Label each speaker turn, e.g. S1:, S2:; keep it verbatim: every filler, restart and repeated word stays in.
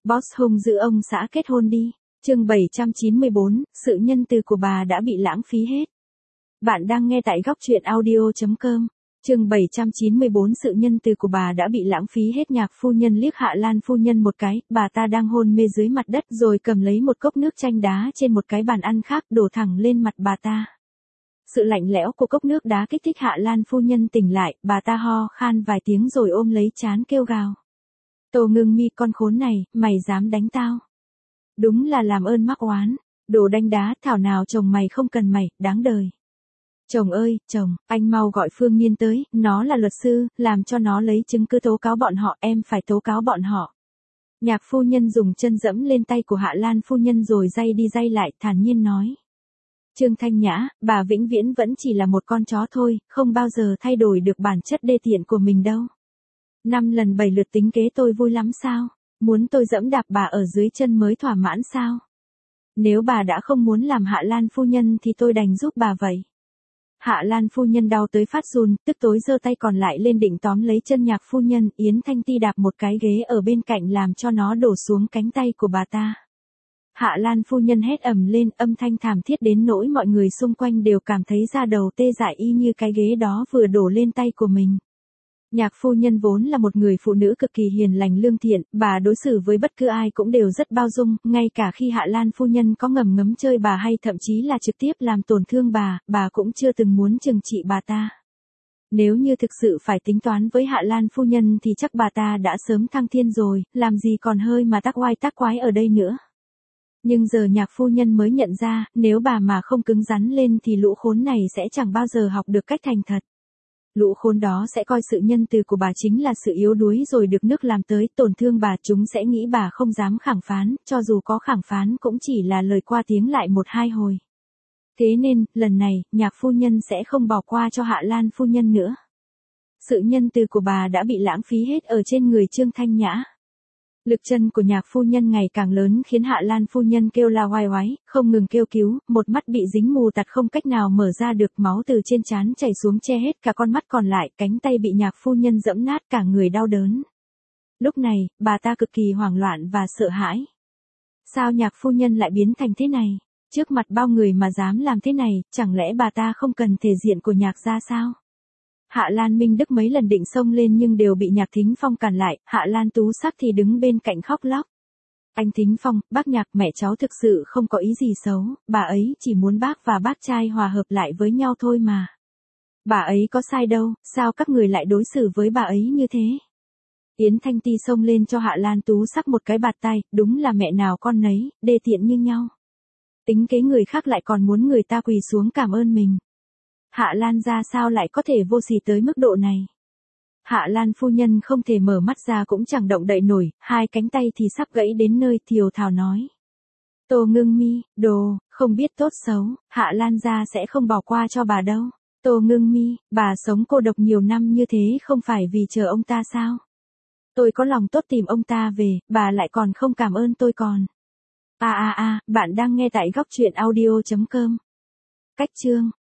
S1: Boss hung giữ ông xã kết hôn đi. Chương bảy trăm chín mươi bốn, sự nhân từ của bà đã bị lãng phí hết. Bạn đang nghe tại góc truyện audio chấm com. Chương bảy trăm chín mươi bốn, sự nhân từ của bà đã bị lãng phí hết. Nhạc phu nhân liếc Hạ Lan phu nhân một cái, bà ta đang hôn mê dưới mặt đất rồi cầm lấy một cốc nước chanh đá trên một cái bàn ăn khác đổ thẳng lên mặt bà ta. Sự lạnh lẽo của cốc nước đá kích thích Hạ Lan phu nhân tỉnh lại, bà ta ho khan vài tiếng rồi ôm lấy trán kêu gào. Tô Ngưng Mi, con khốn này, mày dám đánh tao? Đúng là làm ơn mắc oán, đồ đánh đá, thảo nào chồng mày không cần mày, đáng đời. Chồng ơi, chồng, anh mau gọi Phương Nhiên tới, nó là luật sư, làm cho nó lấy chứng cứ tố cáo bọn họ, em phải tố cáo bọn họ. Nhạc phu nhân dùng chân dẫm lên tay của Hạ Lan phu nhân rồi day đi day lại, thản nhiên nói. Trương Thanh Nhã, bà vĩnh viễn vẫn chỉ là một con chó thôi, không bao giờ thay đổi được bản chất đê tiện của mình đâu. Năm lần bảy lượt tính kế tôi vui lắm sao? Muốn tôi dẫm đạp bà ở dưới chân mới thỏa mãn sao? Nếu bà đã không muốn làm Hạ Lan phu nhân thì tôi đành giúp bà vậy. Hạ Lan phu nhân đau tới phát run, tức tối giơ tay còn lại lên định tóm lấy chân nhạc phu nhân, Yến Thanh Ti đạp một cái ghế ở bên cạnh làm cho nó đổ xuống cánh tay của bà ta. Hạ Lan phu nhân hét ầm lên, âm thanh thảm thiết đến nỗi mọi người xung quanh đều cảm thấy da đầu tê dại y như cái ghế đó vừa đổ lên tay của mình. Nhạc phu nhân vốn là một người phụ nữ cực kỳ hiền lành lương thiện, bà đối xử với bất cứ ai cũng đều rất bao dung, ngay cả khi Hạ Lan phu nhân có ngầm ngấm chơi bà hay thậm chí là trực tiếp làm tổn thương bà, bà cũng chưa từng muốn trừng trị bà ta. Nếu như thực sự phải tính toán với Hạ Lan phu nhân thì chắc bà ta đã sớm thăng thiên rồi, làm gì còn hơi mà tác oai tác quái ở đây nữa. Nhưng giờ nhạc phu nhân mới nhận ra, nếu bà mà không cứng rắn lên thì lũ khốn này sẽ chẳng bao giờ học được cách thành thật. Lũ khốn đó sẽ coi sự nhân từ của bà chính là sự yếu đuối rồi được nước làm tới, tổn thương bà, chúng sẽ nghĩ bà không dám khẳng phán, cho dù có khẳng phán cũng chỉ là lời qua tiếng lại một hai hồi. Thế nên, lần này, nhạc phu nhân sẽ không bỏ qua cho Hạ Lan phu nhân nữa. Sự nhân từ của bà đã bị lãng phí hết ở trên người Trương Thanh Nhã. Lực chân của nhạc phu nhân ngày càng lớn khiến Hạ Lan phu nhân kêu la oai oái, không ngừng kêu cứu, một mắt bị dính mù tạt không cách nào mở ra được, máu từ trên trán chảy xuống che hết cả con mắt còn lại, cánh tay bị nhạc phu nhân giẫm nát, cả người đau đớn. Lúc này, bà ta cực kỳ hoảng loạn và sợ hãi. Sao nhạc phu nhân lại biến thành thế này? Trước mặt bao người mà dám làm thế này, chẳng lẽ bà ta không cần thể diện của nhạc gia sao? Hạ Lan Minh Đức mấy lần định xông lên nhưng đều bị Nhạc Thính Phong cản lại, Hạ Lan Tú Sắc thì đứng bên cạnh khóc lóc. Anh Thính Phong, bác Nhạc, mẹ cháu thực sự không có ý gì xấu, bà ấy chỉ muốn bác và bác trai hòa hợp lại với nhau thôi mà. Bà ấy có sai đâu, sao các người lại đối xử với bà ấy như thế? Yến Thanh Ti xông lên cho Hạ Lan Tú Sắc một cái bạt tay, đúng là mẹ nào con nấy, đê tiện như nhau. Tính kế người khác lại còn muốn người ta quỳ xuống cảm ơn mình. Hạ Lan gia sao lại có thể vô sỉ tới mức độ này? Hạ Lan phu nhân không thể mở mắt ra cũng chẳng động đậy nổi, hai cánh tay thì sắp gãy đến nơi, thiều thào nói. Tô Ngưng Mi, đồ, không biết tốt xấu, Hạ Lan gia sẽ không bỏ qua cho bà đâu. Tô Ngưng Mi, bà sống cô độc nhiều năm như thế không phải vì chờ ông ta sao? Tôi có lòng tốt tìm ông ta về, bà lại còn không cảm ơn tôi còn. À à à, bạn đang nghe tại góc truyện audio chấm com. Cách chương